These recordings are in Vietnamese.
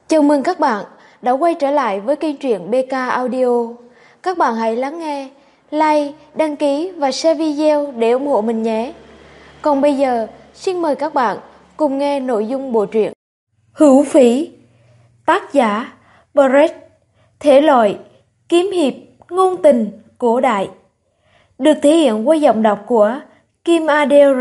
Chào mừng các bạn đã quay trở lại với kênh truyện BK Audio. Các bạn hãy lắng nghe, like, đăng ký và share video để ủng hộ mình nhé. Còn bây giờ, xin mời các bạn cùng nghe nội dung bộ truyện Hữu Phỉ. Tác giả Brecht. Thể loại kiếm hiệp, ngôn tình, cổ đại. Được thể hiện qua giọng đọc của Kim ADR.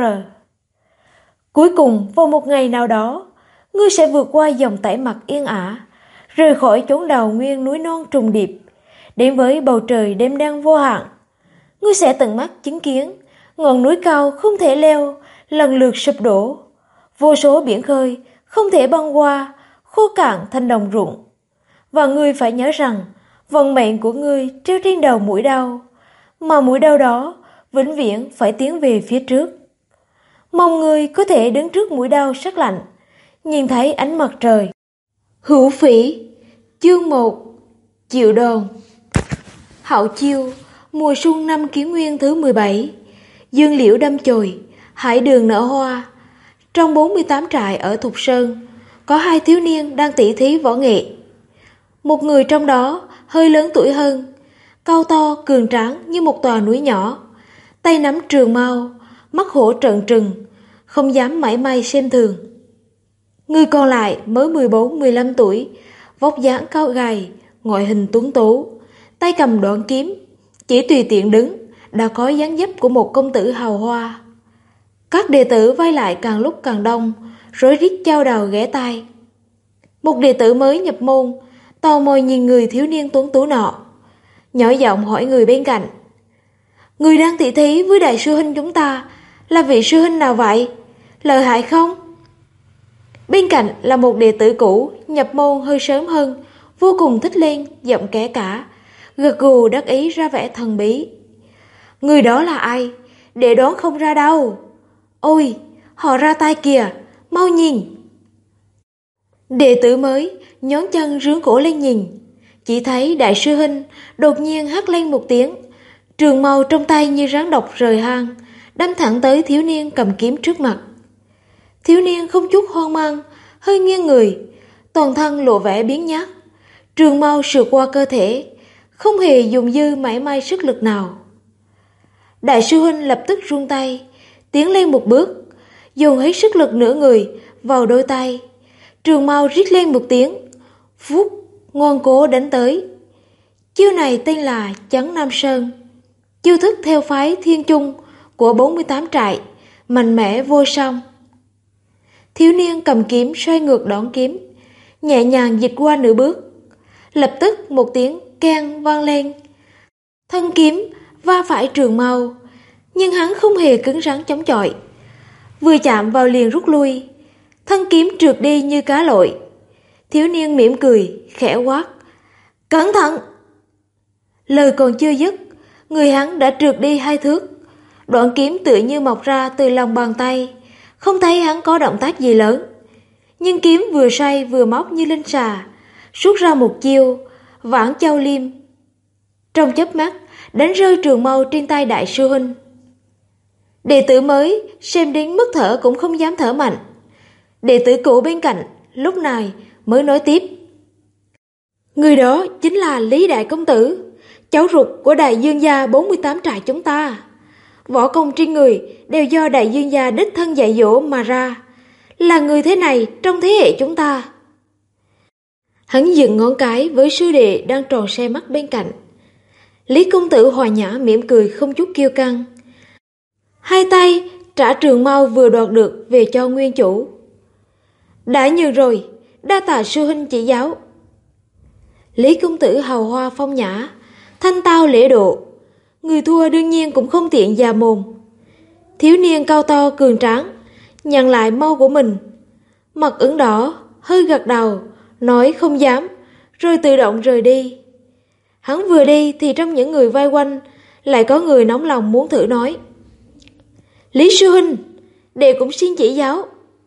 Cuối cùng, vào một ngày nào đó, ngươi sẽ vượt qua dòng tải mặt yên ả, rời khỏi chốn đào nguyên núi non trùng điệp, đến với bầu trời đêm đen vô hạn. Ngươi sẽ tận mắt chứng kiến ngọn núi cao không thể leo lần lượt sụp đổ, vô số biển khơi không thể băng qua, khô cạn thành đồng ruộng. Và ngươi phải nhớ rằng vận mệnh của ngươi treo trên đầu mũi đao, mà mũi đao đó vĩnh viễn phải tiến về phía trước. Mong ngươi có thể đứng trước mũi đao sắc lạnh, nhìn thấy ánh mặt trời. Hữu Phỉ. Chương 1. Chịu đòn. Hạo chiêu, mùa xuân năm Kỷ Nguyên thứ 17. Dương liễu đâm chồi, hải đường nở hoa. Trong 48 trại ở Thục Sơn, có hai thiếu niên đang tỉ thí võ nghệ. Một người trong đó hơi lớn tuổi hơn, cao to cường tráng như một tòa núi nhỏ, tay nắm trường mao, mắt hổ trợn trừng, không dám mảy may xem thường. Người còn lại mới 14-15 tuổi, vóc dáng cao gầy, ngoại hình tuấn tú, tay cầm đoạn kiếm, chỉ tùy tiện đứng đã có dáng dấp của một công tử hào hoa. Các đệ tử vây lại càng lúc càng đông, rối rít chao đào ghé tai. Một đệ tử mới nhập môn tò mò nhìn người thiếu niên tuấn tú nọ, nhỏ giọng hỏi người bên cạnh: "Người đang tỉ thí với đại sư huynh chúng ta là vị sư huynh nào vậy? Lợi hại không?" Bên cạnh là một đệ tử cũ nhập môn hơi sớm hơn, vô cùng thích lên, giọng kẻ cả, gật gù đắc ý ra vẻ thần bí: "Người đó là ai? Đệ đoán không ra đâu. Ôi, họ ra tay kìa, mau nhìn." Đệ tử mới nhón chân rướn cổ lên nhìn, chỉ thấy đại sư huynh đột nhiên hét lên một tiếng, trường mâu trong tay như rắn độc rời hang, đâm thẳng tới thiếu niên cầm kiếm trước mặt. Thiếu niên không chút hoang mang, hơi nghiêng người, toàn thân lộ vẻ biến nhát, trường mâu sượt qua cơ thể, không hề dùng dư mảy may sức lực nào. Đại sư huynh lập tức run tay, tiến lên một bước, dồn hết sức lực nửa người vào đôi tay, trường mâu rít lên một tiếng, phút ngoan cố đánh tới. Chiêu này tên là Chấn Nam Sơn, chiêu thức theo phái Thiên Chung của 48 trại, mạnh mẽ vô song. Thiếu niên cầm kiếm xoay ngược đón kiếm, nhẹ nhàng dịch qua nửa bước, lập tức một tiếng keng vang lên. Thân kiếm va phải trường mâu, nhưng hắn không hề cứng rắn chống chọi, vừa chạm vào liền rút lui, thân kiếm trượt đi như cá lội. Thiếu niên mỉm cười, khẽ quát: "Cẩn thận!" Lời còn chưa dứt, người hắn đã trượt đi 2 thước, đoạn kiếm tựa như mọc ra từ lòng bàn tay. Không thấy hắn có động tác gì lớn, nhưng kiếm vừa xoay vừa móc như linh xà, rút ra một chiêu Vãn Châu Liêm, trong chớp mắt đánh rơi trường mâu trên tay đại sư huynh. Đệ tử mới xem đến mức thở cũng không dám thở mạnh. Đệ tử cũ bên cạnh lúc này mới nói tiếp: "Người đó chính là Lý Đại Công Tử, cháu ruột của đại dương gia 48 trại chúng ta. Võ công trên người đều do đại dương gia đích thân dạy dỗ mà ra, là người thế này trong thế hệ chúng ta." Hắn dừng ngón cái với sư đệ đang tròn xe mắt bên cạnh. Lý Công Tử hòa nhã mỉm cười không chút kiêu căng, hai tay trả trường mâu vừa đoạt được về cho nguyên chủ. "Đã nhường rồi, đa tạ sư huynh chỉ giáo." Lý Công Tử hào hoa phong nhã, thanh tao lễ độ, người thua đương nhiên cũng không tiện già mồm. Thiếu niên cao to cường tráng nhận lại mâu của mình, mặt ửng đỏ, hơi gật đầu, nói không dám, rồi tự động rời đi. Hắn vừa đi thì trong những người vây quanh lại có người nóng lòng muốn thử nói: "Lý sư huynh, đệ cũng xin chỉ giáo."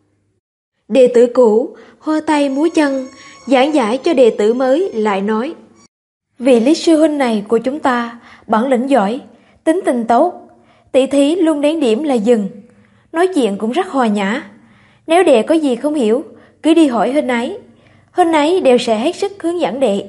Đệ tử cũ hoa tay múa chân giảng giải cho đệ tử mới, lại nói: "Vị Lý sư huynh này của chúng ta bản lĩnh giỏi, tính tình tốt, tỷ thí luôn đến điểm là dừng, nói chuyện cũng rất hòa nhã. Nếu đệ có gì không hiểu, cứ đi hỏi huynh ấy. Huynh ấy đều sẽ hết sức hướng dẫn đệ.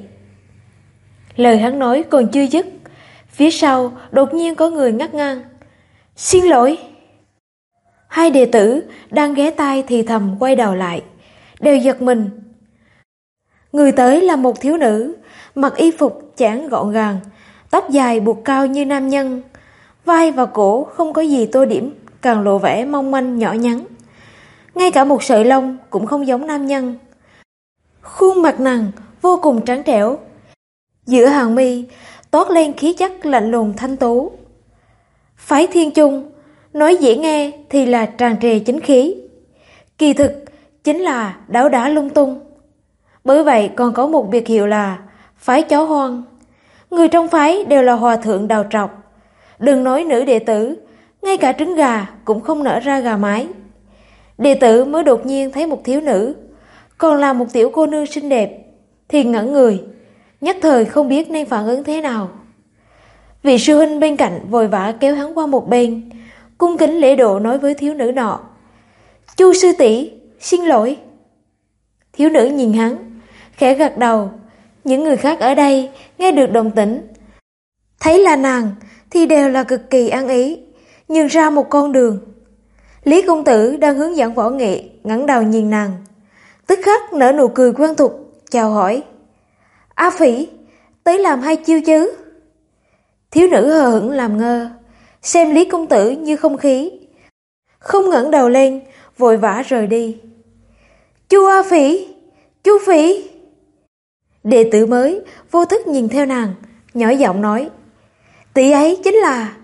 Lời hắn nói còn chưa dứt, phía sau đột nhiên có người ngắt ngang. Xin lỗi. Hai đệ tử đang ghé tai thì thầm quay đầu lại, đều giật mình. Người tới là một thiếu nữ, mặc y phục chẽn gọn gàng, tóc dài buộc cao như nam nhân, vai và cổ không có gì tô điểm, càng lộ vẻ mong manh nhỏ nhắn. Ngay cả một sợi lông cũng không giống nam nhân. Khuôn mặt nàng vô cùng trắng trẻo, giữa hàng mi toát lên khí chất lạnh lùng thanh tú. Phái Thiên Chung, nói dễ nghe thì là tràn trề chính khí, kỳ thực chính là đáo đá lung tung. Bởi vậy còn có một biệt hiệu là phái chó hoang. Người trong phái đều là hòa thượng đào trọc. Đừng nói nữ đệ tử, ngay cả trứng gà cũng không nở ra gà mái. Đệ tử mới đột nhiên thấy một thiếu nữ, còn là một tiểu cô nương xinh đẹp, thì ngẩn người, nhất thời không biết nên phản ứng thế nào. Vị sư huynh bên cạnh vội vã kéo hắn qua một bên, cung kính lễ độ nói với thiếu nữ nọ. Chu sư tỷ, xin lỗi. Thiếu nữ nhìn hắn, khẽ gật đầu. Những người khác ở đây nghe được đồng tĩnh, thấy là nàng thì đều là cực kỳ ăn ý, nhường ra một con đường. Lý công tử đang hướng dẫn võ nghệ ngẩng đầu nhìn nàng, tức khắc nở nụ cười quen thuộc, chào hỏi. A Phỉ, tới làm 2 chiêu chứ? Thiếu nữ hờ hững làm ngơ, xem Lý công tử như không khí, không ngẩng đầu lên, vội vã rời đi. Chu A Phỉ, Chu Phỉ. Đệ tử mới vô thức nhìn theo nàng, nhỏ giọng nói. Tỷ ấy chính là...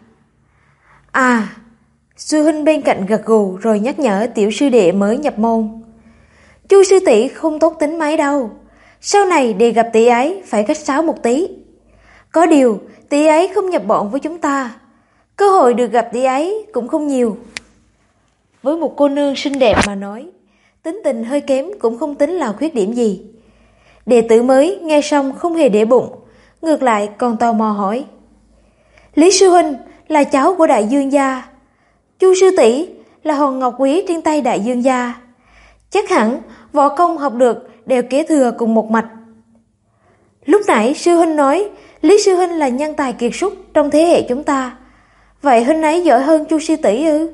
À, sư huynh bên cạnh gật gù rồi nhắc nhở tiểu sư đệ mới nhập môn. Chu sư tỷ không tốt tính mấy đâu, sau này để gặp tỷ ấy phải khách sáo một tí. Có điều tỷ ấy không nhập bọn với chúng ta, cơ hội được gặp tỷ ấy cũng không nhiều. Với một cô nương xinh đẹp mà nói, tính tình hơi kém cũng không tính là khuyết điểm gì. Đệ tử mới nghe xong không hề để bụng, ngược lại còn tò mò hỏi. Lý sư huynh là cháu của đại dương gia, Chu sư tỷ là hòn ngọc quý trên tay đại dương gia, chắc hẳn võ công học được đều kế thừa cùng một mạch. Lúc nãy sư huynh nói Lý sư huynh là nhân tài kiệt xuất trong thế hệ chúng ta, vậy huynh ấy giỏi hơn Chu sư tỷ ư?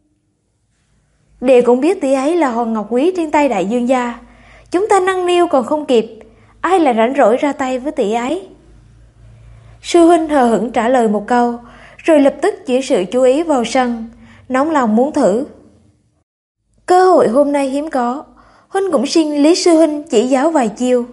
Đệ cũng biết tỷ ấy là hòn ngọc quý trên tay đại dương gia, chúng ta nâng niu còn không kịp, ai là rảnh rỗi ra tay với tỷ ấy? Sư huynh hờ hững trả lời một câu, rồi lập tức chỉ sự chú ý vào sân, nóng lòng muốn thử. Cơ hội hôm nay hiếm có, huynh cũng xin Lý sư huynh chỉ giáo vài chiêu.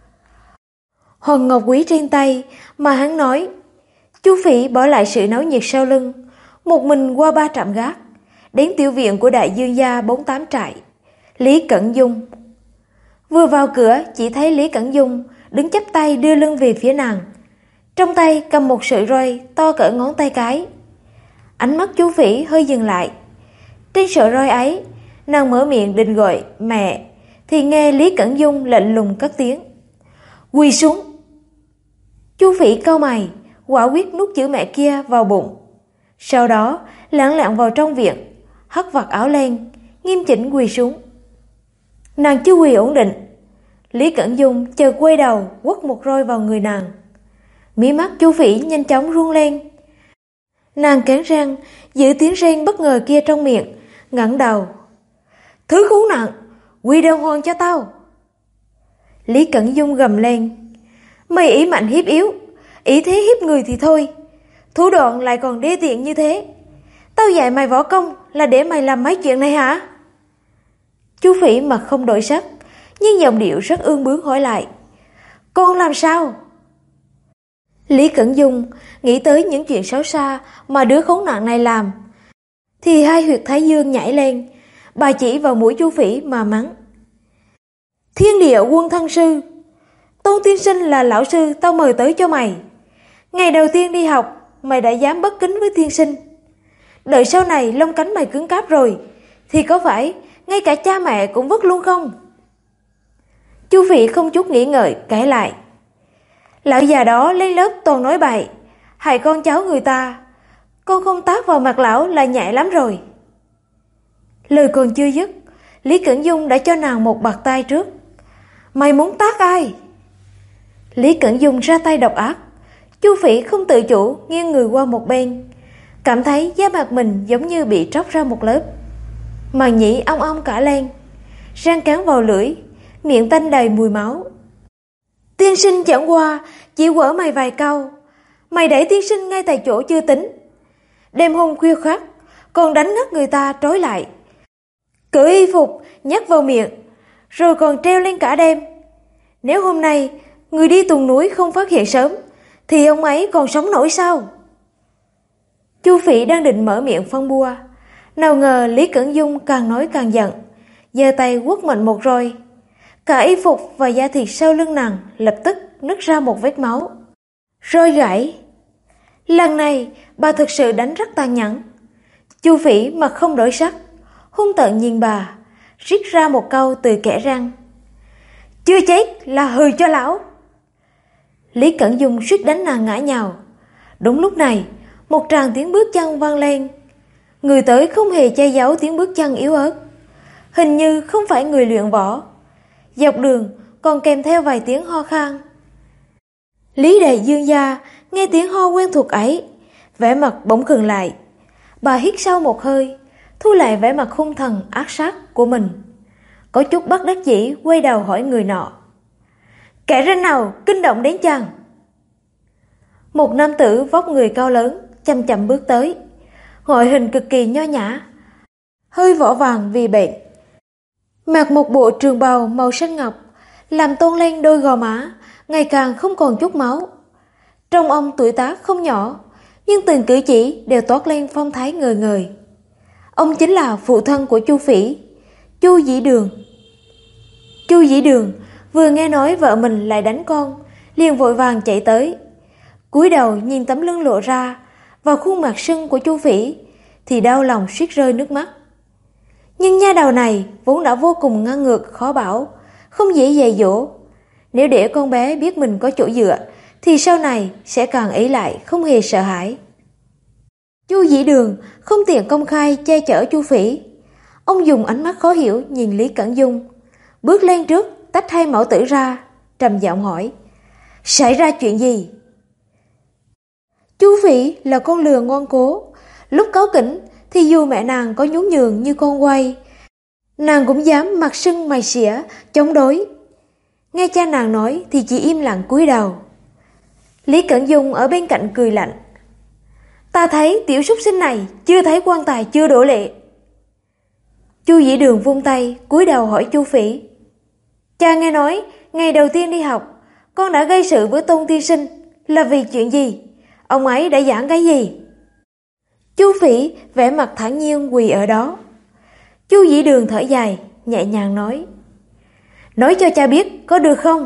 Hòn ngọc quý trên tay mà hắn nói. Chu Phỉ bỏ lại sự náo nhiệt sau lưng, một mình qua 3 trạm gác, đến tiểu viện của đại dương gia 48 trại, Lý Cẩn Dung. Vừa vào cửa chỉ thấy Lý Cẩn Dung đứng chắp tay đưa lưng về phía nàng, trong tay cầm một sợi roi to cỡ ngón tay cái. Ánh mắt Chu Phỉ hơi dừng lại. Trên sợi roi ấy, nàng mở miệng định gọi mẹ, thì nghe Lý Cẩn Dung lạnh lùng cất tiếng. Quỳ xuống. Chu Phỉ cau mày, quả quyết nuốt chữ mẹ kia vào bụng. Sau đó lẳng lặng vào trong viện, hất vạt áo lên, nghiêm chỉnh quỳ xuống. Nàng chưa quỳ ổn định, Lý Cẩn Dung chợt quay đầu quất một roi vào người nàng. Mí mắt Chu Phỉ nhanh chóng run lên. Nàng cắn răng giữ tiếng rên bất ngờ kia trong miệng, ngẩng đầu. Thứ khốn nạn, quỳ đàng hoàng cho tao. Lý Cẩn Dung gầm lên. Mày ý mạnh hiếp yếu, ý thế hiếp người thì thôi, thủ đoạn lại còn đê tiện như thế. Tao dạy mày võ công là để mày làm mấy chuyện này hả? Chu Phỉ mặt không đổi sắc, nhưng giọng điệu rất ương bướng hỏi lại. Con làm sao? Lý Cẩn Dung nghĩ tới những chuyện xấu xa mà đứa khốn nạn này làm, thì hai huyệt thái dương nhảy lên. Bà chỉ vào mũi Chu Phỉ mà mắng. Thiên địa quân thân sư, Tôn tiên sinh là lão sư tao mời tới cho mày. Ngày đầu tiên đi học mày đã dám bất kính với tiên sinh, đợi sau này lông cánh mày cứng cáp rồi thì có phải ngay cả cha mẹ cũng vứt luôn không? Chu Phỉ không chút nghĩ ngợi cãi lại. Lão già đó lên lớp toàn nói bậy, hại con cháu người ta, con không tát vào mặt lão là nhẹ lắm rồi. Lời còn chưa dứt, Lý Cẩn Dung đã cho nàng một bạt tay trước. Mày muốn tát ai? Lý Cẩn Dung ra tay độc ác. Chu Phỉ không tự chủ nghiêng người qua một bên, cảm thấy da mặt mình giống như bị tróc ra một lớp. Màng nhĩ ong ong cả lên, răng cắn vào lưỡi, miệng tanh đầy mùi máu. Tiên sinh chẳng qua chỉ quở mày vài câu, mày đẩy tiên sinh ngay tại chỗ chưa tính. Đêm hôm khuya khoắt còn đánh ngất người ta trói lại, cởi y phục nhét vào miệng, rồi còn treo lên cả đêm. Nếu hôm nay người đi tuần núi không phát hiện sớm thì ông ấy còn sống nổi sao? Chu Phỉ đang định mở miệng phân bua, nào ngờ Lý Cẩn Dung càng nói càng giận, giơ tay quất mạnh một roi. Cả y phục và da thịt sau lưng nàng lập tức nứt ra một vết máu. Roi gãy. Lần này bà thực sự đánh rất tàn nhẫn. Chu Phỉ mặt không đổi sắc, hung tợn nhìn bà, rít ra một câu từ kẽ răng: chưa chết là hừ cho lão. Lý Cẩn Dung suýt đánh nàng ngã nhào. Đúng lúc này, một tràng tiếng bước chân vang lên. Người tới không hề che giấu tiếng bước chân yếu ớt, hình như không phải người luyện võ. Dọc đường còn kèm theo vài tiếng ho khan. Lý Đại Dương gia nghe tiếng ho quen thuộc ấy, vẻ mặt bỗng khựng lại. Bà hít sâu một hơi, thu lại vẻ mặt hung thần ác sát của mình, có chút bất đắc dĩ quay đầu hỏi người nọ: kẻ ranh nào kinh động đến chàng? Một nam tử vóc người cao lớn chậm chậm bước tới, ngoại hình cực kỳ nho nhã, hơi vỏ vàng vì bệnh, mặc một bộ trường bào màu xanh ngọc, làm tôn lên đôi gò má ngày càng không còn chút máu. Trông ông tuổi tác không nhỏ, nhưng từng cử chỉ đều toát lên phong thái ngời ngời. Ông chính là phụ thân của Chu Phỉ, Chu Dĩ Đường. Chu Dĩ Đường vừa nghe nói vợ mình lại đánh con, liền vội vàng chạy tới, cúi đầu nhìn tấm lưng lộ ra và khuôn mặt sưng của Chu Phỉ thì đau lòng suýt rơi nước mắt. Nhưng nha đầu này vốn đã vô cùng ngang ngược khó bảo, không dễ dạy dỗ. Nếu để con bé biết mình có chỗ dựa thì sau này sẽ càng ỷ lại, không hề sợ hãi. Chu Dĩ Đường không tiện công khai che chở Chu Phỉ. Ông dùng ánh mắt khó hiểu nhìn Lý Cẩn Dung, bước lên trước tách hai mẫu tử ra, trầm giọng hỏi: xảy ra chuyện gì? Chu Phỉ là con lừa ngoan cố, lúc cáu kỉnh thì dù mẹ nàng có nhún nhường như con quay, nàng cũng dám mặt sưng mày xỉa chống đối. Nghe cha nàng nói thì chỉ im lặng cúi đầu. Lý Cẩn Dung ở bên cạnh cười lạnh: ta thấy tiểu súc sinh này chưa thấy quan tài chưa đổ lệ. Chu Dĩ Đường vung tay cúi đầu hỏi Chu Phỉ: cha nghe nói ngày đầu tiên đi học con đã gây sự với Tôn tiên sinh, là vì chuyện gì? Ông ấy đã giảng cái gì? Chu Phỉ vẻ mặt thản nhiên quỳ ở đó. Chu Dĩ Đường thở dài nhẹ nhàng nói cho cha biết có được không?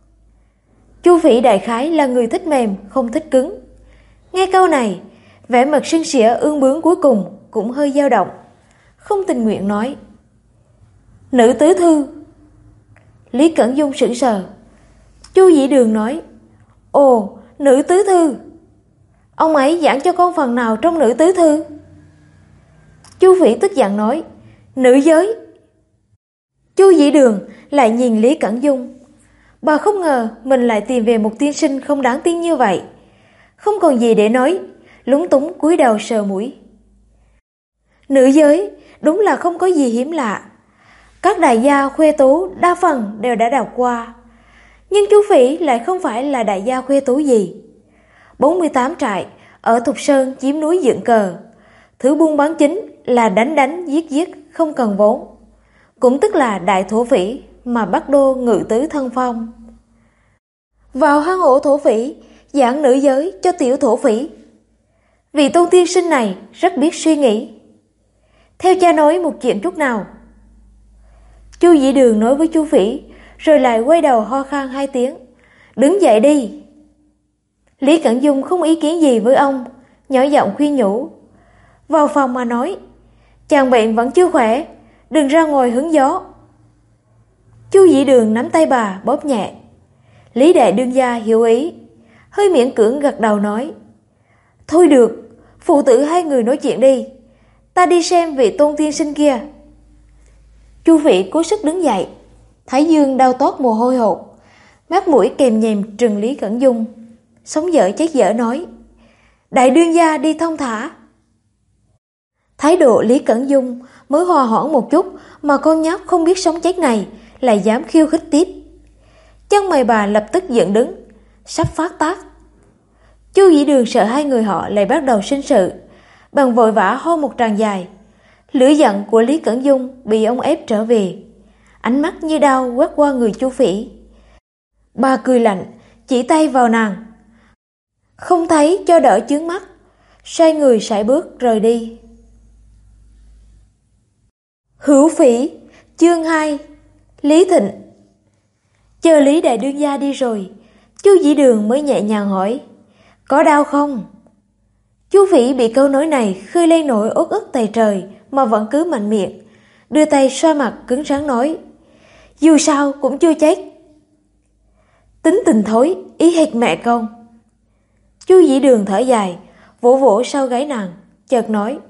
Chu Phỉ đại khái là người thích mềm không thích cứng. Nghe câu này, vẻ mặt sưng sỉa ương bướng cuối cùng cũng hơi dao động, không tình nguyện nói: nữ tứ thư. Lý Cẩn Dung sững sờ. Chu Dĩ Đường nói: ồ, nữ tứ thư. Ông ấy giảng cho con phần nào trong nữ tứ thư? Chu Phỉ tức giận nói: nữ giới. Chu Dĩ Đường lại nhìn Lý Cẩn Dung. Bà không ngờ mình lại tìm về một tiên sinh không đáng tin như vậy. Không còn gì để nói, lúng túng cúi đầu sờ mũi. Nữ giới đúng là không có gì hiếm lạ. Các đại gia khuê tú đa phần đều đã đọc qua. Nhưng Chu Phỉ lại không phải là đại gia khuê tú gì. 48 trại ở Thục Sơn chiếm núi dựng cờ. Thứ buôn bán chính là đánh giết không cần vốn, cũng tức là đại thổ phỉ mà Bắc Đô ngự tứ thân phong. Vào hang ổ thổ phỉ giảng nữ giới cho tiểu thổ phỉ. Vị Tôn tiên sinh này rất biết suy nghĩ. Theo cha nói một chuyện chút nào. Chu Dĩ Đường nói với Chu Phỉ, rồi lại quay đầu ho khan 2 tiếng. Đứng dậy đi. Lý Cẩn Dung không ý kiến gì với ông, nhỏ giọng khuyên nhủ. Vào phòng mà nói, chàng bệnh vẫn chưa khỏe, đừng ra ngoài hứng gió. Chu Dĩ Đường nắm tay bà bóp nhẹ. Lý Đại Đương gia hiểu ý, hơi miễn cưỡng gật đầu nói: thôi được, phụ tử hai người nói chuyện đi, ta đi xem vị Tôn tiên sinh kia. Chu Phỉ cố sức đứng dậy. Thái dương đau toát mồ hôi hột, mắt mũi kèm nhèm trừng Lý Cẩn Dung. Sống dở chết dở nói: Đại đương gia đi thông thả. Thái độ Lý Cẩn Dung mới hòa hoãn một chút mà con nhóc không biết sống chết này lại dám khiêu khích tiếp. Chân mày bà lập tức dựng đứng, sắp phát tác. Chu Dĩ Đường sợ hai người họ lại bắt đầu sinh sự, bằng vội vã ho một tràng dài. Lửa giận của Lý Cẩn Dung bị ông ép trở về, ánh mắt như đao quét qua người Chu Phỉ. Bà cười lạnh, chỉ tay vào nàng, không thấy cho đỡ chướng mắt, xoay người sải bước rời đi. Hữu Phỉ, chương 2. Lý Thịnh. Chờ Lý đại đương gia đi rồi, Chu Dĩ Đường mới nhẹ nhàng hỏi: Có đau không? Chu Phỉ bị câu nói này khơi lên nỗi uất ức tày trời mà vẫn cứ mạnh miệng, đưa tay xoa mặt cứng rắn nói: Dù sao cũng chưa chết. Tính tình thối, ý hệt mẹ con. Chu Dĩ Đường thở dài, vỗ vỗ sau gáy nàng, chợt nói: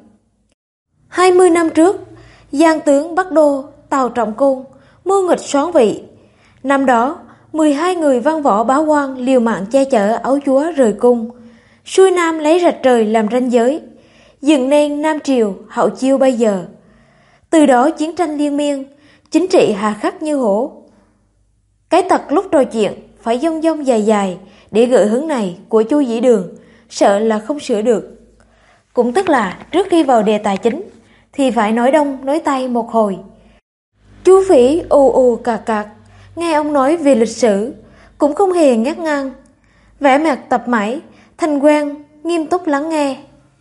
20 năm trước, Giang tướng Bắc Đô Tào Trọng Côn mưu nghịch soán vị. Năm đó 12 người văn võ bá quan liều mạng che chở ấu chúa rời cung, xuôi nam lấy rạch trời làm ranh giới, dựng nên Nam Triều hậu chiêu bây giờ. Từ đó chiến tranh liên miên, chính trị hà khắc như hổ. Cái tật lúc trò chuyện phải dông dông dài dài để gợi hứng này của Chu Dĩ Đường sợ là không sửa được. Cũng tức là trước khi vào đề tài chính thì phải nói đông nói tây một hồi. Chu Phỉ ù ù cạc cạc nghe ông nói về lịch sử, cũng không hề ngắt ngang, vẻ mặt tập mãi thành quen, nghiêm túc lắng nghe.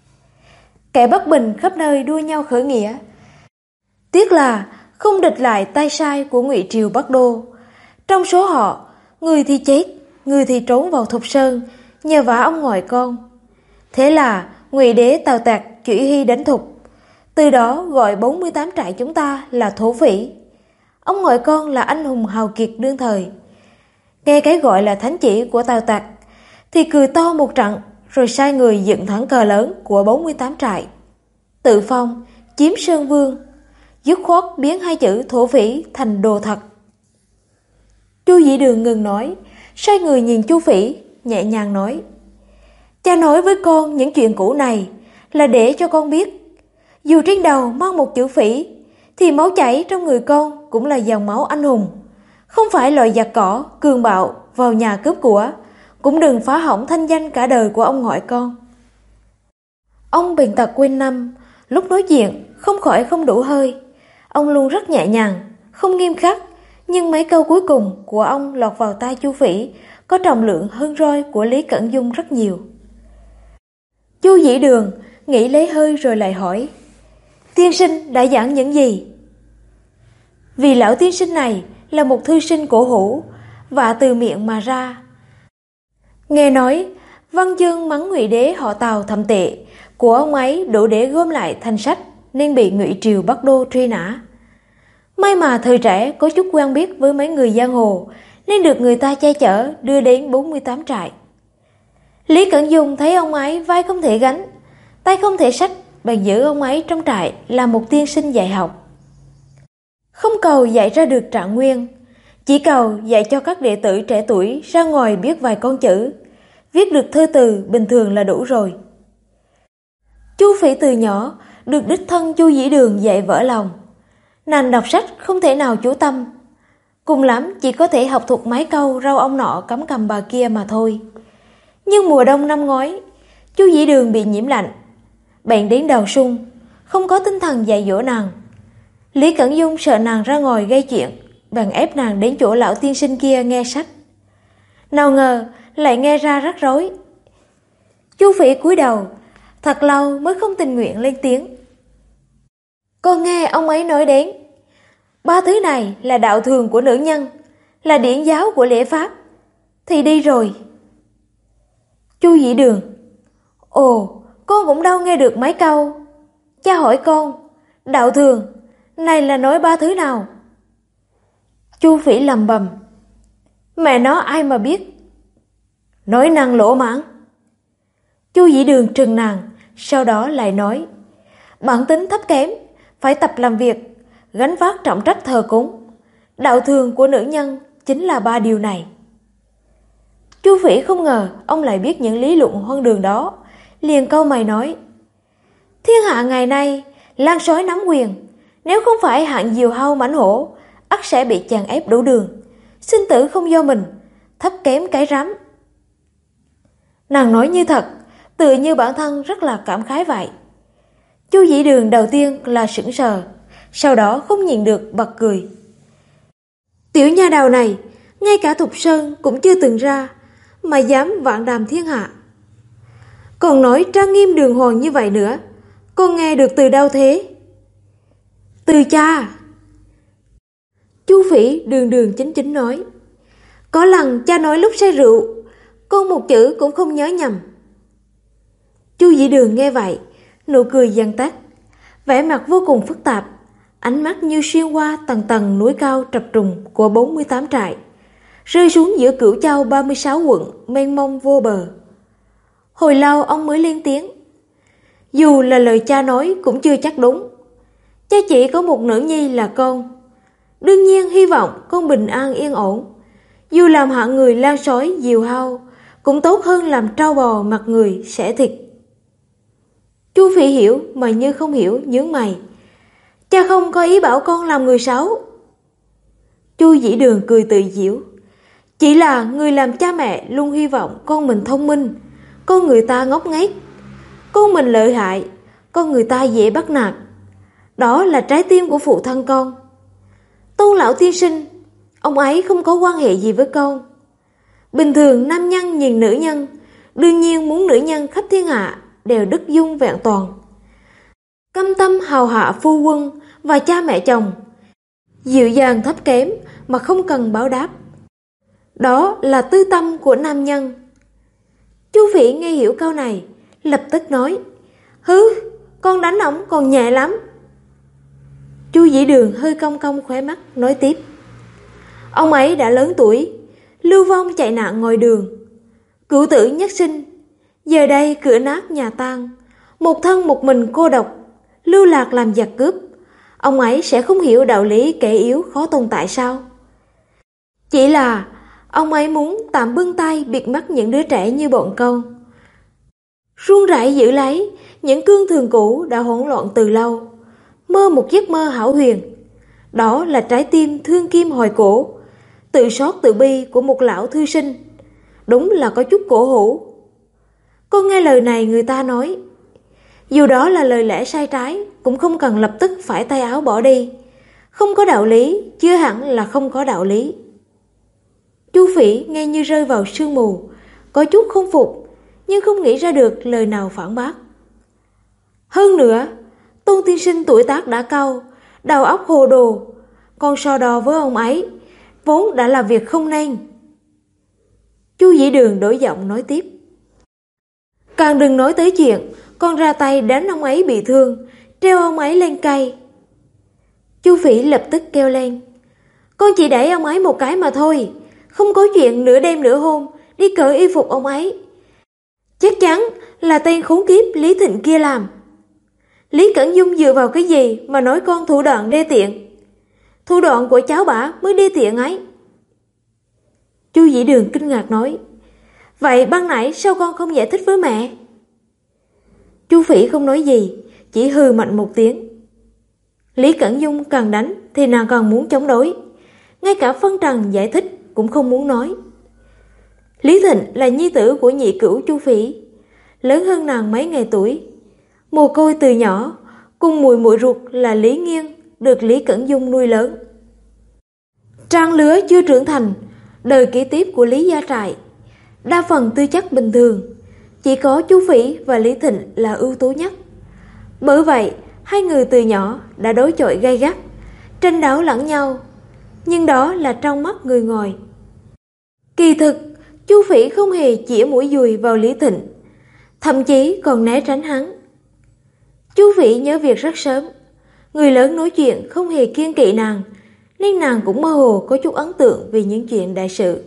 Kẻ bất bình khắp nơi đua nhau khởi nghĩa, tiếc là không địch lại tay sai của Ngụy Triều Bắc Đô. Trong số họ, người thì chết, người thì trốn vào Thục Sơn nhờ vả ông ngoại con. Thế là Ngụy đế Tào Tạc chủy hy đánh Thục, từ đó gọi 48 trại chúng ta là thổ phỉ. Ông ngoại con là anh hùng hào kiệt đương thời. Nghe cái gọi là thánh chỉ của Tào Tạc thì cười to một trận, rồi sai người dựng thẳng cờ lớn của 48 trại, tự phong chiếm Sơn Vương, dứt khoát biến hai chữ thổ phỉ thành đồ thật. Chu Dĩ Đường ngừng nói, xoay người nhìn Chu Phỉ, nhẹ nhàng nói: Cha nói với con những chuyện cũ này là để cho con biết, dù trên đầu mang một chữ phỉ thì máu chảy trong người con cũng là dòng máu anh hùng, không phải loại giặc cỏ cường bạo vào nhà cướp của, cũng đừng phá hỏng thanh danh cả đời của ông ngoại con. Ông bệnh tật quên năm, lúc nói chuyện không khỏi không đủ hơi. Ông luôn rất nhẹ nhàng, không nghiêm khắc, nhưng mấy câu cuối cùng của ông lọt vào tai Chu Phỉ có trọng lượng hơn roi của Lý Cẩn Dung rất nhiều. Chu Dĩ Đường nghĩ lấy hơi rồi lại hỏi: Tiên sinh đã giảng những gì? Vì lão tiên sinh này là một thư sinh cổ hủ, và từ miệng mà ra. Nghe nói Văn chương mắng Ngụy đế họ Tào thậm tệ của ông ấy đủ để gom lại thành sách, nên bị Ngụy Triều Bắc Đô truy nã. May mà thời trẻ có chút quen biết với mấy người giang hồ, nên được người ta che chở đưa đến 48 trại. Lý Cẩn Dung thấy ông ấy vai không thể gánh, tay không thể xách, bèn giữ ông ấy trong trại làm một tiên sinh dạy học. Không cầu dạy ra được trạng nguyên, chỉ cầu dạy cho các đệ tử trẻ tuổi ra ngoài biết vài con chữ, viết được thơ từ bình thường là đủ rồi. Chu Phỉ từ nhỏ được đích thân Chu Dĩ Đường dạy vỡ lòng. Nàng đọc sách không thể nào chú tâm, cùng lắm chỉ có thể học thuộc mấy câu rau ông nọ cắm cầm bà kia mà thôi. Nhưng mùa đông năm ngoái, Chu Dĩ Đường bị nhiễm lạnh, bệnh đến đầu sung, không có tinh thần dạy dỗ nàng. Lý Cẩn Dung sợ nàng ra ngoài gây chuyện, bèn ép nàng đến chỗ lão tiên sinh kia nghe sách. Nào ngờ lại nghe ra rắc rối. Chu Phỉ cúi đầu, thật lâu mới không tình nguyện lên tiếng: Con nghe ông ấy nói đến, ba thứ này là đạo thường của nữ nhân, là điển giáo của lễ pháp, thì đi rồi. Chu Dĩ Đường: Ồ, con cũng đâu nghe được mấy câu. Cha hỏi con, đạo thường này là nói ba thứ nào? Chu Phỉ lầm bầm: Mẹ nó ai mà biết. Nói năng lỗ mãng. Chu Dĩ Đường trừng nàng, sau đó lại nói: Bản tính thấp kém, phải tập làm việc, gánh vác trọng trách thờ cúng. Đạo thường của nữ nhân chính là 3 điều này. Chu Phỉ không ngờ ông lại biết những lý luận hoang đường đó, liền cau mày nói: Thiên hạ ngày nay lang sói nắm quyền, nếu không phải hạng diều hâu mãnh hổ, ắt sẽ bị chèn ép đủ đường. Sinh tử không do mình, thấp kém cái rắm. Nàng nói như thật, tự như bản thân rất là cảm khái vậy. Chu Dĩ Đường đầu tiên là sững sờ, sau đó không nhìn được bật cười. Tiểu nha đầu này, ngay cả Thục Sơn cũng chưa từng ra, mà dám vạn đàm thiên hạ. Còn nói trang nghiêm đường hoàng như vậy nữa, con nghe được từ đâu thế? Từ cha. Chu Phỉ đường đường chính chính nói: Có lần cha nói lúc say rượu, con một chữ cũng không nhớ nhầm. Chu Dĩ Đường nghe vậy, nụ cười giằng tắt, vẻ mặt vô cùng phức tạp, ánh mắt như xuyên qua tầng tầng núi cao trập trùng của 48 trại, rơi xuống giữa Cửu Châu 36 quận mênh mông vô bờ. Hồi lâu ông mới lên tiếng: Dù là lời cha nói cũng chưa chắc đúng. Cha chỉ có một nữ nhi là con, đương nhiên hy vọng con bình an yên ổn. Dù làm hạng người lang sói diều hâu, cũng tốt hơn làm trâu bò mặt người xẻ thịt. Chu Phỉ hiểu mà như không hiểu, nhướng mày: Cha không có ý bảo con làm người xấu. Chu Dĩ Đường cười tự giễu: Chỉ là người làm cha mẹ luôn hy vọng con mình thông minh, con người ta ngốc nghếch. Con mình lợi hại, con người ta dễ bắt nạt. Đó là trái tim của phụ thân con. Tôn lão tiên sinh, ông ấy không có quan hệ gì với con. Bình thường nam nhân nhìn nữ nhân, đương nhiên muốn nữ nhân khắp thiên hạ đều đức dung vẹn toàn. Căm tâm hầu hạ phu quân và cha mẹ chồng, dịu dàng thấp kém mà không cần báo đáp. Đó là tư tâm của nam nhân. Chu Phỉ nghe hiểu câu này, lập tức nói: Hứ, con đánh ổng còn nhẹ lắm. Chu Dĩ Đường hơi cong cong khóe mắt, nói tiếp: Ông ấy đã lớn tuổi, lưu vong chạy nạn ngoài đường, cửu tử nhất sinh. Giờ đây cửa nát nhà tan, một thân một mình cô độc, lưu lạc làm giặc cướp. Ông ấy sẽ không hiểu đạo lý kẻ yếu khó tồn tại sao? Chỉ là ông ấy muốn tạm bưng tay bịt mắt những đứa trẻ như bọn con, run rẩy giữ lấy những cương thường cũ đã hỗn loạn từ lâu, mơ một giấc mơ hão huyền. Đó là trái tim thương kim hồi cổ, tự sót tự bi của một lão thư sinh. Đúng là có chút cổ hủ. Con nghe lời này người ta nói, dù đó là lời lẽ sai trái, cũng không cần lập tức phải tay áo bỏ đi. Không có đạo lý, chưa hẳn là không có đạo lý. Chu Phỉ nghe như rơi vào sương mù, có chút không phục, nhưng không nghĩ ra được lời nào phản bác. Hơn nữa, Tôn tiên sinh tuổi tác đã cao, đầu óc hồ đồ, còn so đo với ông ấy vốn đã là việc không nên. Chu Dĩ Đường đổi giọng nói tiếp: Càng đừng nói tới chuyện con ra tay đánh ông ấy bị thương, treo ông ấy lên cây. Chu Phỉ lập tức kêu lên: Con chỉ đẩy ông ấy một cái mà thôi, không có chuyện nửa đêm nửa hôm đi cởi y phục ông ấy. Chắc chắn là tên khốn kiếp Lý Thịnh kia làm. Lý Cẩn Dung dựa vào cái gì mà nói con thủ đoạn đê tiện? Thủ đoạn của cháu bả mới đê tiện ấy. Chu Dĩ Đường kinh ngạc nói: Vậy ban nãy sao con không giải thích với mẹ? Chu Phỉ không nói gì, chỉ hừ mạnh một tiếng. Lý Cẩn Dung càng đánh thì nàng càng muốn chống đối, ngay cả phân trần giải thích cũng không muốn nói. Lý Thịnh là nhi tử của nhị cửu Chu Phỉ, lớn hơn nàng mấy ngày tuổi, mồ côi từ nhỏ, cùng muội muội ruột là Lý Nghiên được Lý Cẩn Dung nuôi lớn. Trang lứa chưa trưởng thành, đời kế tiếp của Lý gia trại, đa phần tư chất bình thường, chỉ có Chu Phỉ và Lý Thịnh là ưu tú nhất. Bởi vậy, hai người từ nhỏ đã đối chọi gay gắt, tranh đấu lẫn nhau, nhưng đó là trong mắt người ngoài. Kỳ thực, Chu Phỉ không hề chĩa mũi dùi vào Lý Thịnh, thậm chí còn né tránh hắn. Chu Phỉ nhớ việc rất sớm, người lớn nói chuyện không hề kiêng kỵ nàng, nên nàng cũng mơ hồ có chút ấn tượng về những chuyện đại sự.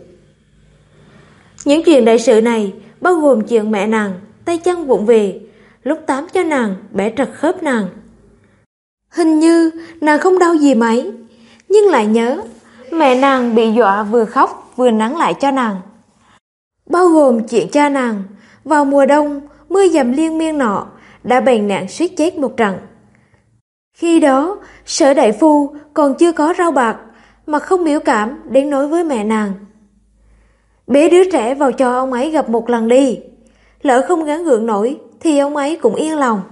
Những chuyện đại sự này bao gồm chuyện mẹ nàng tay chân vụng về, lúc tắm cho nàng bẻ trật khớp nàng. Hình như nàng không đau gì mấy, nhưng lại nhớ Mẹ nàng bị dọa vừa khóc vừa nắn lại cho nàng, bao gồm chuyện cha nàng vào mùa đông mưa dầm liên miên nọ đã bèn nạn suýt chết một trận. Khi đó Sở đại phu còn chưa có rau bạc mà không biểu cảm đến nói với mẹ nàng: "Bế đứa trẻ vào cho ông ấy gặp một lần đi, lỡ không gắng gượng nổi thì ông ấy cũng yên lòng."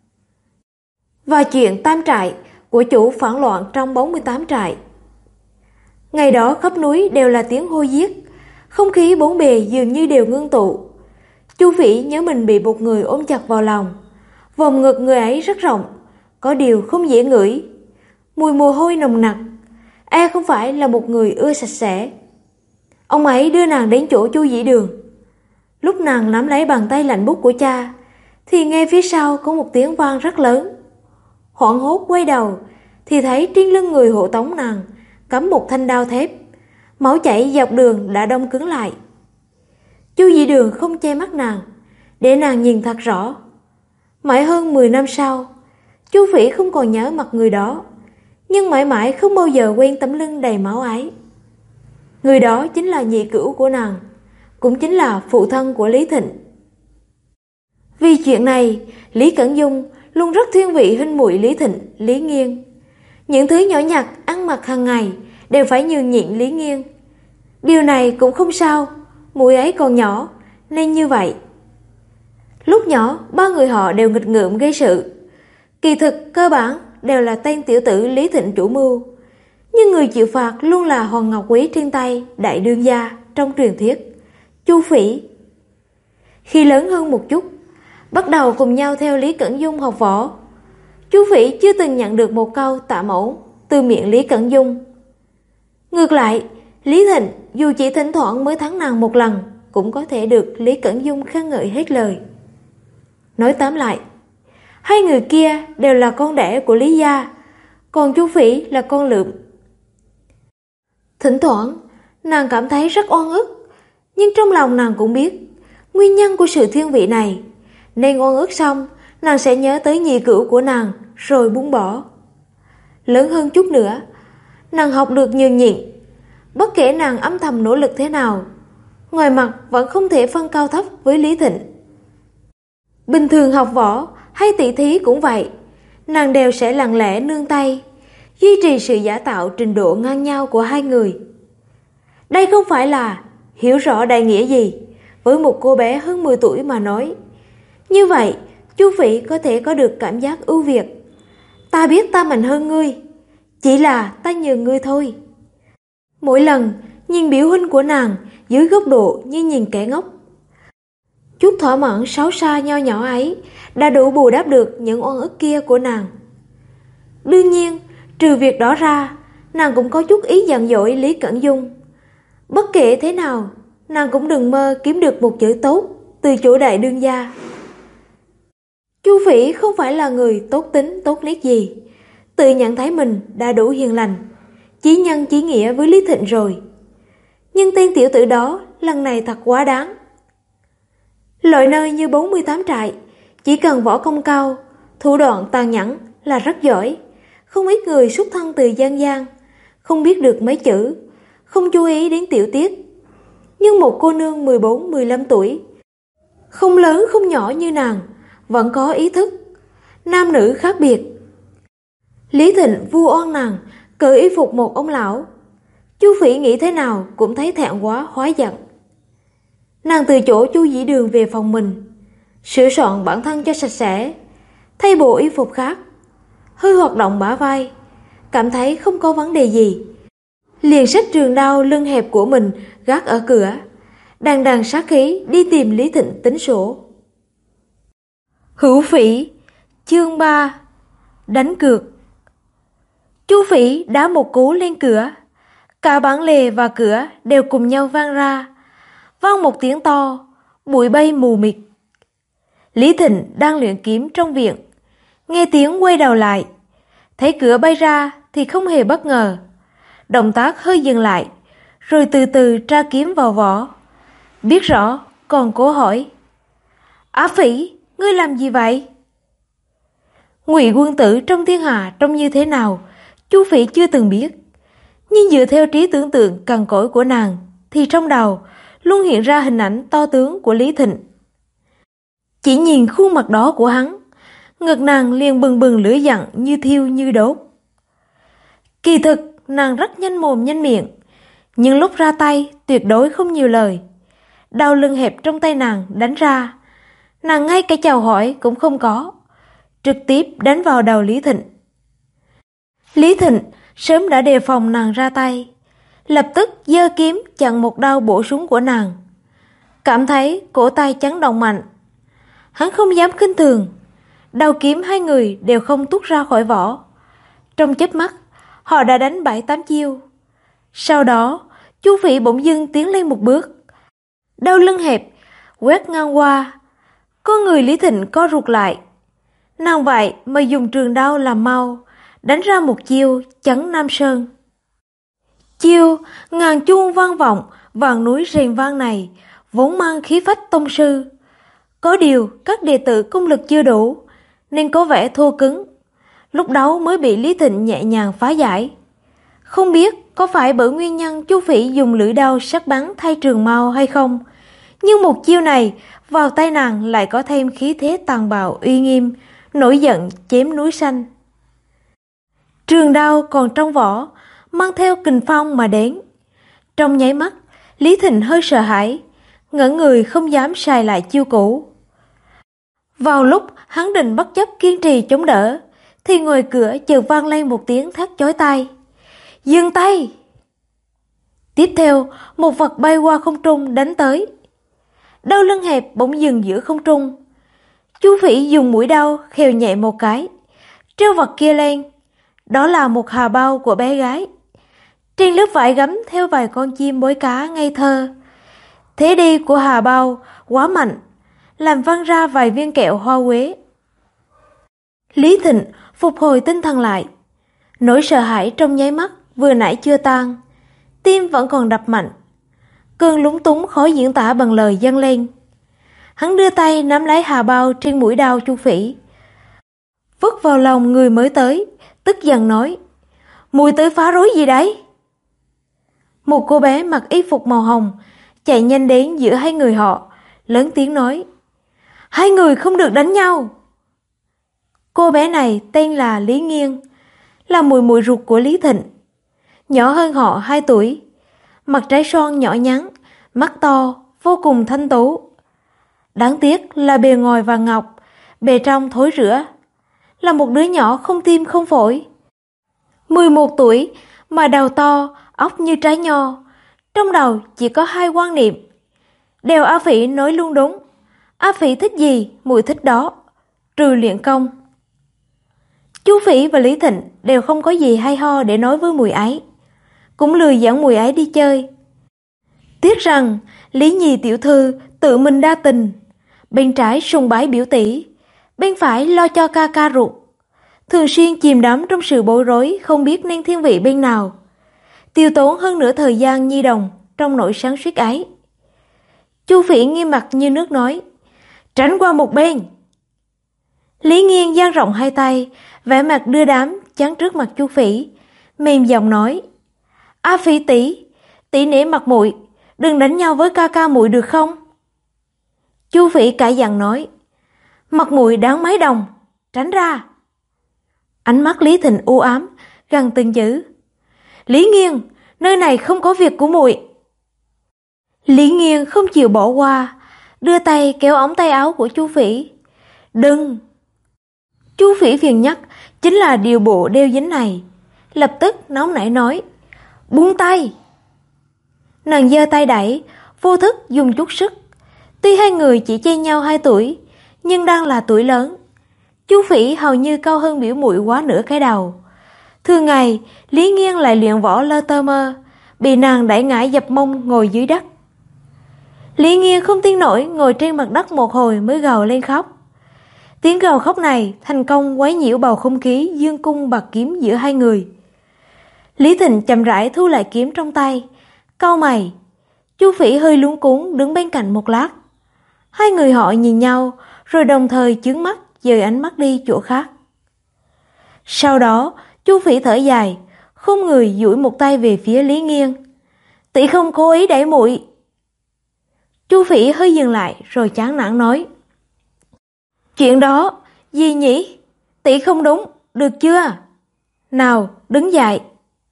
Và chuyện tam trại của chủ phản loạn trong 48 trại. Ngày đó khắp núi đều là tiếng hô giết, không khí bốn bề dường như đều ngưng tụ. Chu Phỉ nhớ mình bị một người ôm chặt vào lòng, vòng ngực người ấy rất rộng, có điều không dễ ngửi, mùi mồ hôi nồng nặc, e không phải là một người ưa sạch sẽ. Ông ấy đưa nàng đến chỗ Chu Dĩ Đường. Lúc nàng nắm lấy bàn tay lạnh buốt của cha thì nghe phía sau có một tiếng vang rất lớn. Hoảng hốt quay đầu thì thấy trên lưng người hộ tống nàng cắm một thanh đao thép, máu chảy dọc đường đã đông cứng lại. Chu Dĩ Đường không che mắt nàng để nàng nhìn thật rõ. Mãi hơn 10 năm sau, Chu Phỉ không còn nhớ mặt người đó, nhưng mãi mãi không bao giờ quên tấm lưng đầy máu ấy. Người đó chính là nhị cữu của nàng, cũng chính là phụ thân của Lý Thịnh. Vì chuyện này, Lý Cẩn Dung luôn rất thiên vị huynh muội Lý Thịnh, Lý Nghiên. Những thứ nhỏ nhặt ăn mặc hàng ngày đều phải nhường nhịn Lý Nghiên. Điều này cũng không sao, muội ấy còn nhỏ nên như vậy. Lúc nhỏ, ba người họ đều nghịch ngợm gây sự. Kỳ thực cơ bản đều là tên tiểu tử Lý Thịnh chủ mưu, nhưng người chịu phạt luôn là Hoàng Ngọc Quý trên tay đại đương gia trong truyền thuyết, Chu Phỉ. Khi lớn hơn một chút, bắt đầu cùng nhau theo Lý Cẩn Dung học võ. Chu Phỉ chưa từng nhận được một câu tạ mẫu từ miệng Lý Cẩn Dung. Ngược lại, Lý Thịnh dù chỉ thỉnh thoảng mới thắng nàng một lần cũng có thể được Lý Cẩn Dung khen ngợi hết lời. Nói tóm lại, hai người kia đều là con đẻ của Lý gia, còn Chu Phỉ là con lượm. Thỉnh thoảng, nàng cảm thấy rất oan ức, nhưng trong lòng nàng cũng biết nguyên nhân của sự thiên vị này, nên oan ức xong, nàng sẽ nhớ tới nhị cữu của nàng rồi buông bỏ. Lớn hơn chút nữa, nàng học được nhường nhịn. Bất kể nàng âm thầm nỗ lực thế nào, ngoài mặt vẫn không thể phân cao thấp với Lý Thịnh. Bình thường học võ hay tỷ thí cũng vậy, nàng đều sẽ lặng lẽ nương tay, duy trì sự giả tạo trình độ ngang nhau của hai người. Đây không phải là hiểu rõ đại nghĩa gì với một cô bé hơn 10 tuổi mà nói. Như vậy, Chu Phỉ có thể có được cảm giác ưu việt. Ta biết ta mạnh hơn ngươi, chỉ là ta nhường ngươi thôi. Mỗi lần nhìn biểu huynh của nàng dưới góc độ như nhìn kẻ ngốc. Chút thỏa mãn xấu xa nho nhỏ ấy đã đủ bù đắp được những oan ức kia của nàng. Đương nhiên, trừ việc đó ra, nàng cũng có chút ý giận dỗi Lý Cẩn Dung. Bất kể thế nào, nàng cũng đừng mơ kiếm được một chữ tốt từ chỗ đại đương gia. Chu Phỉ không phải là người tốt tính tốt nét gì, tự nhận thấy mình đã đủ hiền lành, chí nhân chí nghĩa với Lý Thịnh rồi. Nhưng tên tiểu tử đó lần này thật quá đáng. Loại nơi như 48 trại, chỉ cần võ công cao, thủ đoạn tàn nhẫn là rất giỏi. Không ít người xuất thân từ dân gian, không biết được mấy chữ, không chú ý đến tiểu tiết. Nhưng một cô nương 14-15 tuổi, không lớn không nhỏ như nàng, vẫn có ý thức. Nam nữ khác biệt. Lý Thịnh vu oan nàng cởi y phục một ông lão. Chu Phỉ nghĩ thế nào cũng thấy thẹn quá hóa giận. Nàng từ chỗ Chu Dĩ Đường về phòng mình, sửa soạn bản thân cho sạch sẽ, thay bộ y phục khác, hơi hoạt động bả vai, cảm thấy không có vấn đề gì, liền xách trường đao lưng hẹp của mình gác ở cửa, đằng đằng sát khí đi tìm Lý Thịnh tính sổ. Hữu Phỉ, chương 3, đánh cược. Chu Phỉ đá một cú lên cửa, cả bản lề và cửa đều cùng nhau vang ra, vang một tiếng to, bụi bay mù mịt. Lý Thịnh đang luyện kiếm trong viện, nghe tiếng quay đầu lại, thấy cửa bay ra thì không hề bất ngờ, động tác hơi dừng lại, rồi từ từ tra kiếm vào vỏ. Biết rõ, còn cố hỏi: Á Phỉ, ngươi làm gì vậy? Ngụy quân tử trong thiên hạ trông như thế nào, Chu Phỉ chưa từng biết. Nhưng dựa theo trí tưởng tượng cằn cỗi của nàng thì trong đầu luôn hiện ra hình ảnh to tướng của Lý Thịnh. Chỉ nhìn khuôn mặt đó của hắn, ngực nàng liền bừng bừng lửa giận như thiêu như đốt. Kỳ thực nàng rất nhanh mồm nhanh miệng, nhưng lúc ra tay tuyệt đối không nhiều lời. Đao lưng hẹp trong tay nàng đánh ra, nàng ngay cả chào hỏi cũng không có, trực tiếp đánh vào đầu Lý Thịnh. Lý Thịnh sớm đã đề phòng nàng ra tay, lập tức giơ kiếm chặn một đao bổ súng của nàng. Cảm thấy cổ tay chấn động mạnh, hắn không dám khinh thường, đao kiếm hai người đều không tuốt ra khỏi vỏ. Trong chớp mắt, họ đã đánh 7-8 chiêu. Sau đó, Chu Phỉ bỗng dưng tiến lên một bước, đao lưng hẹp quét ngang qua. Con người Lý Thịnh co rụt lại. Nàng vậy mà dùng trường đao làm mau, đánh ra một chiêu chấn Nam Sơn. Chiêu ngàn chuông vang vọng, vàng núi rền vang này vốn mang khí phách tông sư. Có điều các đệ tử công lực chưa đủ, nên có vẻ thô cứng. Lúc đấu mới bị Lý Thịnh nhẹ nhàng phá giải. Không biết có phải bởi nguyên nhân Chu Phỉ dùng lưỡi đao sắc bén thay trường mao hay không, nhưng một chiêu này vào tay nàng lại có thêm khí thế tàn bạo uy nghiêm, nổi giận chém núi xanh. Trường đao còn trong vỏ, mang theo kình phong mà đến. Trong nháy mắt, Lý Thịnh hơi sợ hãi, ngẩn người không dám xài lại chiêu cũ. Vào lúc hắn định bất chấp kiên trì chống đỡ, thì ngoài cửa chợt vang lên một tiếng thét chói tai. Dừng tay! Tiếp theo, một vật bay qua không trung đánh tới. Đao lưng hẹp bỗng dừng giữa không trung. Chu Phỉ dùng mũi đao khều nhẹ một cái, treo vật kia lên. Đó là một hà bao của bé gái. Trên lớp vải gấm theo vài con chim bối cá ngây thơ. Thế đi của hà bao quá mạnh, làm văng ra vài viên kẹo hoa quế. Lý Thịnh phục hồi tinh thần lại. Nỗi sợ hãi trong nháy mắt vừa nãy chưa tan, tim vẫn còn đập mạnh. Cơn lúng túng khó diễn tả bằng lời dâng lên. Hắn đưa tay nắm lấy hà bao trên mũi đao Chu Phỉ, vứt vào lòng người mới tới, tức giận nói: Mùi tới phá rối gì đấy? Một cô bé mặc y phục màu hồng chạy nhanh đến giữa hai người họ, lớn tiếng nói: Hai người không được đánh nhau. Cô bé này tên là Lý Nghiên, là muội muội ruột của Lý Thịnh, nhỏ hơn họ 2 tuổi, mặt trái son nhỏ nhắn, mắt to, vô cùng thanh tú. Đáng tiếc là bề ngoài vàng ngọc, bề trong thối rữa, là một đứa nhỏ không tim không phổi. 11 tuổi mà đầu to, óc như trái nho, trong đầu chỉ có 2 quan niệm. Đều A Phỉ nói luôn đúng, A Phỉ thích gì, muội thích đó, trừ luyện công. Chu Phỉ và Lý Thịnh đều không có gì hay ho để nói với muội ấy, cũng lười dẫn muội ấy đi chơi. Tiếc rằng Lý Nhì tiểu thư tự mình đa tình, bên trái sùng bái biểu tỷ, bên phải lo cho ca ca ruột, thường xuyên chìm đắm trong sự bối rối không biết nên thiên vị bên nào, tiêu tốn hơn nửa thời gian nhi đồng trong nỗi sáng suýt ấy. Chu Phỉ nghiêm mặt như nước nói: Tránh qua một bên. Lý Nghiên dang rộng hai tay, vẻ mặt đưa đám chắn trước mặt Chu Phỉ, mềm giọng nói: A Phỉ tỷ, tỷ nể mặt muội, đừng đánh nhau với ca ca muội được không? Chu Phỉ cãi giận nói: Mặt muội đáng mấy đồng, tránh ra. Ánh mắt Lý Thịnh u ám, gằn từng chữ: Lý Nghiên, nơi này không có việc của muội. Lý Nghiên không chịu bỏ qua, đưa tay kéo ống tay áo của Chu Phỉ. Đừng! Chu Phỉ phiền nhất chính là điều bộ đeo dính này, lập tức nóng nảy nói: Buông tay! Nàng giơ tay đẩy, vô thức dùng chút sức. Tuy hai người chỉ chênh nhau 2 tuổi, nhưng đang là tuổi lớn. Chu Phỉ hầu như cao hơn biểu muội quá nửa cái đầu. Thường ngày, Lý Nghiên lại luyện võ lơ tơ mơ, bị nàng đẩy ngã dập mông ngồi dưới đất. Lý Nghiên không tin nổi ngồi trên mặt đất một hồi mới gào lên khóc. Tiếng gào khóc này thành công quấy nhiễu bầu không khí dương cung bạc kiếm giữa hai người. Lý Thịnh chậm rãi thu lại kiếm trong tay, cau mày. Chu Phỉ hơi luống cuống đứng bên cạnh một lát. Hai người họ nhìn nhau rồi đồng thời chướng mắt dời ánh mắt đi chỗ khác. Sau đó Chu Phỉ thở dài, khom người duỗi một tay về phía Lý Nghiên. Tỷ không cố ý đẩy muội. Chu Phỉ hơi dừng lại rồi chán nản nói. Chuyện đó, gì nhỉ? Tỷ không đúng, được chưa? Nào, đứng dậy.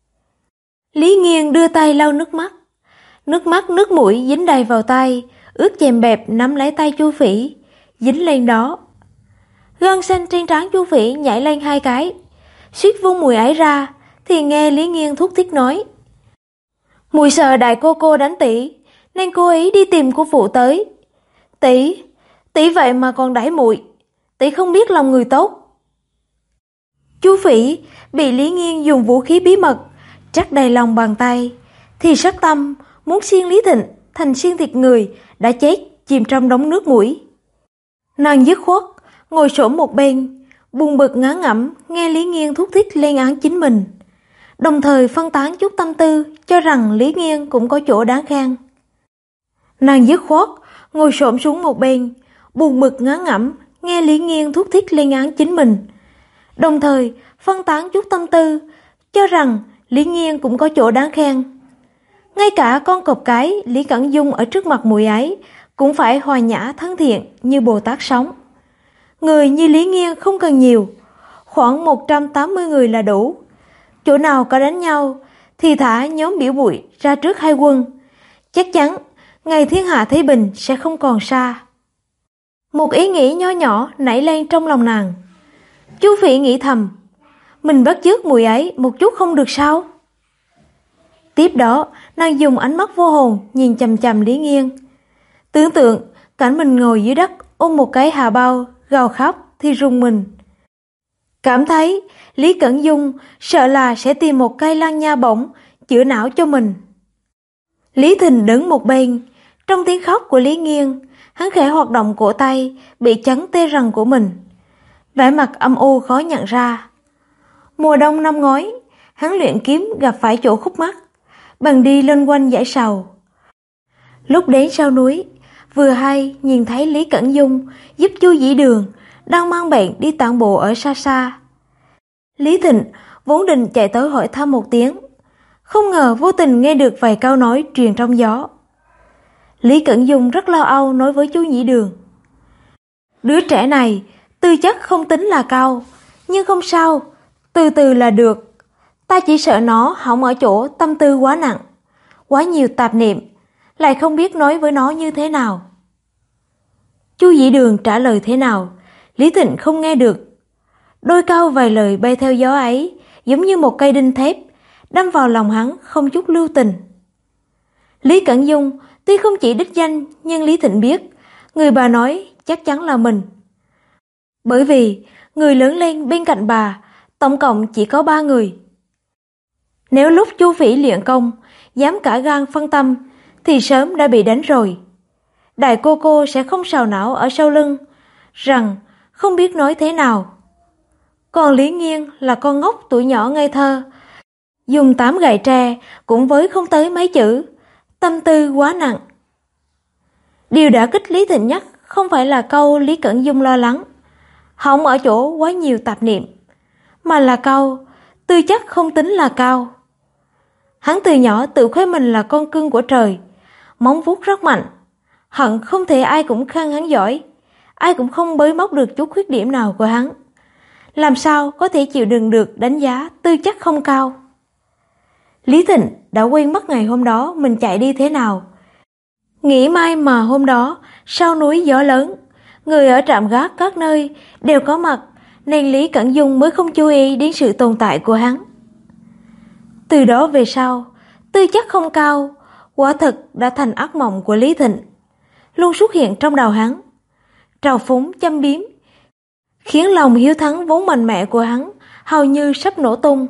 Lý Nghiên đưa tay lau nước mắt. Nước mũi dính đầy vào tay, ướt chèm bẹp nắm lấy tay Chu Phỉ, dính lên đó. Gân xanh trên trán Chu Phỉ nhảy lên 2 cái, suýt vung mùi ấy ra, thì nghe Lý Nghiên thúc thích nói. Mùi sợ đại cô đánh tỷ, nên cố ý đi tìm cô phụ tới. Tỷ vậy mà còn đẩy muội, tỷ không biết lòng người tốt. Chu Phỉ bị Lý Nghiên dùng vũ khí bí mật trắc đầy lòng bàn tay, thì sắc tâm muốn xiên Lý Thịnh thành xiên thịt người đã chết chìm trong đống nước mũi. Nàng dứt khoát ngồi xổm một bên, buồn bực ngán ngẩm nghe Lý Nghiên thúc thích lên án chính mình, đồng thời phân tán chút tâm tư cho rằng Lý Nghiên cũng có chỗ đáng khen. Nàng dứt khoát ngồi xổm xuống một bên, buồn bực ngán ngẩm nghe Lý Nghiên thúc thích lên án chính mình, đồng thời phân tán chút tâm tư cho rằng Lý Nghiên cũng có chỗ đáng khen. Ngay cả con cọp cái Lý Cẩn Dung ở trước mặt muội ấy cũng phải hòa nhã thân thiện như Bồ Tát sống. Người như Lý Nghiên không cần nhiều, khoảng 180 người là đủ. Chỗ nào có đánh nhau thì thả nhóm biểu bụi ra trước hai quân. Chắc chắn ngày thiên hạ thái bình sẽ không còn xa. Một ý nghĩ nho nhỏ nảy lên trong lòng nàng. Chu Phỉ nghĩ thầm, mình bắt chước muội ấy một chút không được sao? Tiếp đó, nàng dùng ánh mắt vô hồn nhìn chằm chằm Lý Nghiên. Tưởng tượng cảnh mình ngồi dưới đất ôm một cái hà bao, gào khóc thì rùng mình. Cảm thấy Lý Cẩn Dung sợ là sẽ tìm một cây lăng nha bổng chữa não cho mình. Lý Thịnh đứng một bên, trong tiếng khóc của Lý Nghiên, hắn khẽ hoạt động cổ tay bị chấn tê răng của mình, vẻ mặt âm u khó nhận ra. Mùa đông năm ngoái, hắn luyện kiếm gặp phải chỗ khúc mắc, bèn đi lên quanh dãy sầu. Lúc đến sau núi, vừa hay nhìn thấy Lý Cẩn Dung giúp Chu Dĩ Đường đang mang bệnh đi tản bộ ở xa xa. Lý Thịnh vốn định chạy tới hỏi thăm một tiếng, không ngờ vô tình nghe được vài câu nói truyền trong gió. Lý Cẩn Dung rất lo âu nói với Chu Dĩ Đường. Đứa trẻ này tư chất không tính là cao, nhưng không sao, từ từ là được. Ta chỉ sợ nó hỏng ở chỗ tâm tư quá nặng, quá nhiều tạp niệm, lại không biết nói với nó như thế nào. Chu Dĩ Đường trả lời thế nào, Lý Thịnh không nghe được. Đôi câu vài lời bay theo gió ấy giống như một cây đinh thép đâm vào lòng hắn không chút lưu tình. Lý Cẩn Dung tuy không chỉ đích danh, nhưng Lý Thịnh biết người bà nói chắc chắn là mình. Bởi vì người lớn lên bên cạnh bà tổng cộng chỉ có 3 người. Nếu lúc Chu Phỉ luyện công dám cả gan phân tâm thì sớm đã bị đánh rồi. Đại cô sẽ không sầu não ở sau lưng rằng không biết nói thế nào. Còn Lý Nghiên là con ngốc tuổi nhỏ ngây thơ, dùng 8 gậy tre cũng với không tới mấy chữ, tâm tư quá nặng. Điều đã kích Lý Thịnh nhất không phải là câu Lý Cẩn Dung lo lắng, hỏng ở chỗ quá nhiều tạp niệm, mà là câu tư chất không tính là cao. Hắn từ nhỏ tự khoe mình là con cưng của trời, móng vuốt rất mạnh, hận không thể ai cũng khen hắn giỏi, ai cũng không bới móc được chút khuyết điểm nào của hắn. Làm sao có thể chịu đựng được đánh giá tư chất không cao? Lý Thịnh đã quên mất ngày hôm đó mình chạy đi thế nào. Nghĩ may mà hôm đó sau núi gió lớn, người ở trạm gác các nơi đều có mặt, nên Lý Cẩn Dung mới không chú ý đến sự tồn tại của hắn. Từ đó về sau, tư chất không cao quả thực đã thành ác mộng của Lý Thịnh, luôn xuất hiện trong đầu hắn, trào phúng châm biếm, khiến lòng hiếu thắng vốn mạnh mẽ của hắn hầu như sắp nổ tung.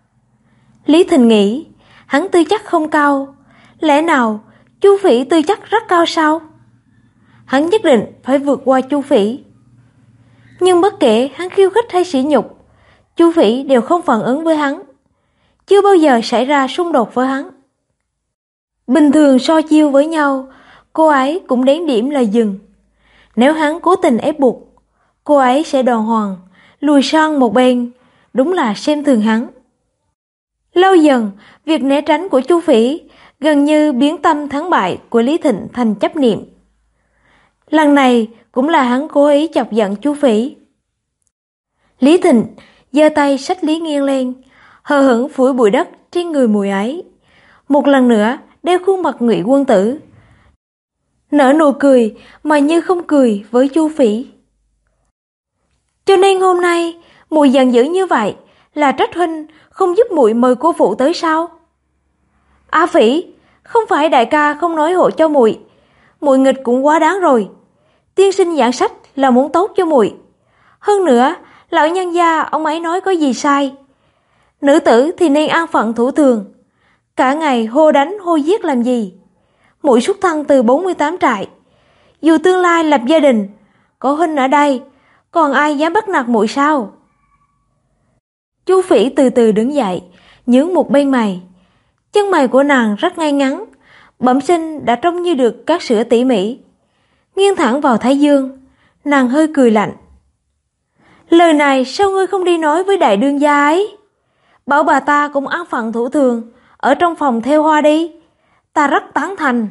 Lý Thịnh nghĩ hắn tư chất không cao, lẽ nào Chu Phỉ tư chất rất cao sao? Hắn nhất định phải vượt qua Chu Phỉ. Nhưng bất kể hắn khiêu khích hay sỉ nhục, Chu Phỉ đều không phản ứng với hắn, chưa bao giờ xảy ra xung đột với hắn. Bình thường so chiêu với nhau, cô ấy cũng đến điểm là dừng. Nếu hắn cố tình ép buộc, cô ấy sẽ đàng hoàng lùi sang một bên, đúng là xem thường hắn. Lâu dần, việc né tránh của Chu Phỉ gần như biến tâm thắng bại của Lý Thịnh thành chấp niệm. Lần này cũng là hắn cố ý chọc giận Chu Phỉ. Lý Thịnh giơ tay xách Lý Nghiên lên, hờ hững phủi bụi đất trên người mùi ấy, một lần nữa đeo khuôn mặt Ngụy Quân Tử, nở nụ cười mà như không cười với Chu Phỉ. Cho nên hôm nay muội giận dữ như vậy là trách huynh không giúp muội mời cô phụ tới sao? A Phỉ, không phải đại ca không nói hộ cho muội, muội nghịch cũng quá đáng rồi. Tiên sinh giảng sách là muốn tốt cho muội. Hơn nữa, lão nhân gia ông ấy nói có gì sai? Nữ tử thì nên an phận thủ thường, cả ngày hô đánh hô giết làm gì? Muội xuất thân từ 48 trại, dù tương lai lập gia đình, có huynh ở đây, còn ai dám bắt nạt muội sao? Chu Phỉ từ từ đứng dậy, nhướng một bên mày. Chân mày của nàng rất ngay ngắn, bẩm sinh đã trông như được cắt sữa tỉ mỉ. Nghiêng thẳng vào thái dương, nàng hơi cười lạnh. Lời này sao ngươi không đi nói với đại đương gia ấy? Bảo bà ta cũng an phận thủ thường, ở trong phòng theo hoa đi. Ta rất tán thành.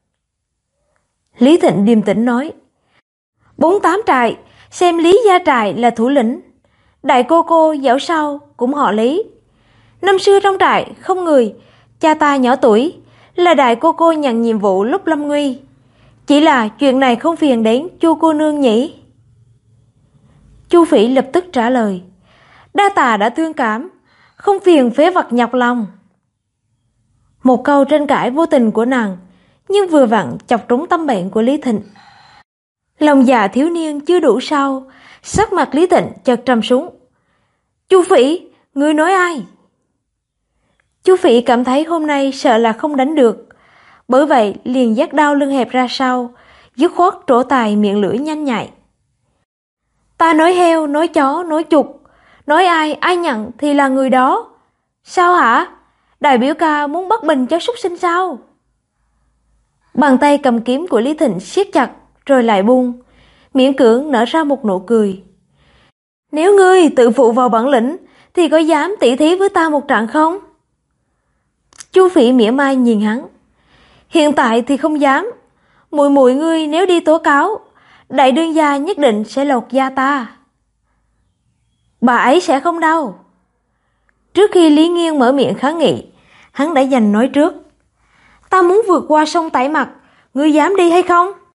Lý Thịnh điềm tĩnh nói. 48 trại, xem Lý Gia Trại là thủ lĩnh. Đại cô dẫu sao cũng họ Lý. Năm xưa trong trại không người, cha ta nhỏ tuổi, là đại cô nhận nhiệm vụ lúc lâm nguy. Chỉ là chuyện này không phiền đến Chu cô nương nhỉ? Chu Phỉ lập tức trả lời. Đa tà đã thương cảm, không phiền phế vật nhọc lòng. Một câu tranh cãi vô tình của nàng, nhưng vừa vặn chọc trúng tâm bệnh của Lý Thịnh. Lòng già thiếu niên chưa đủ sâu, sắc mặt Lý Thịnh chợt trầm xuống. Chu Phỉ, ngươi nói ai? Chu Phỉ cảm thấy hôm nay sợ là không đánh được, bởi vậy liền dắt đao lưng hẹp ra sau, dứt khoát trổ tài miệng lưỡi nhanh nhạy. Ta nói heo, nói chó, nói chuột, nói ai nhận thì là người đó. Sao hả? Đại biểu ca muốn bắt bình cho súc sinh sao? Bàn tay cầm kiếm của Lý Thịnh siết chặt rồi lại buông, miễn cưỡng nở ra một nụ cười. Nếu ngươi tự phụ vào bản lĩnh thì có dám tỉ thí với ta một trận không? Chu Phỉ mỉa mai nhìn hắn. Hiện tại thì không dám. Muội muội ngươi nếu đi tố cáo, đại đương gia nhất định sẽ lột da ta. Bà ấy sẽ không đâu. Trước khi Lý Nghiên mở miệng kháng nghị, hắn đã giành nói trước. Ta muốn vượt qua sông Tải Mặt, ngươi dám đi hay không?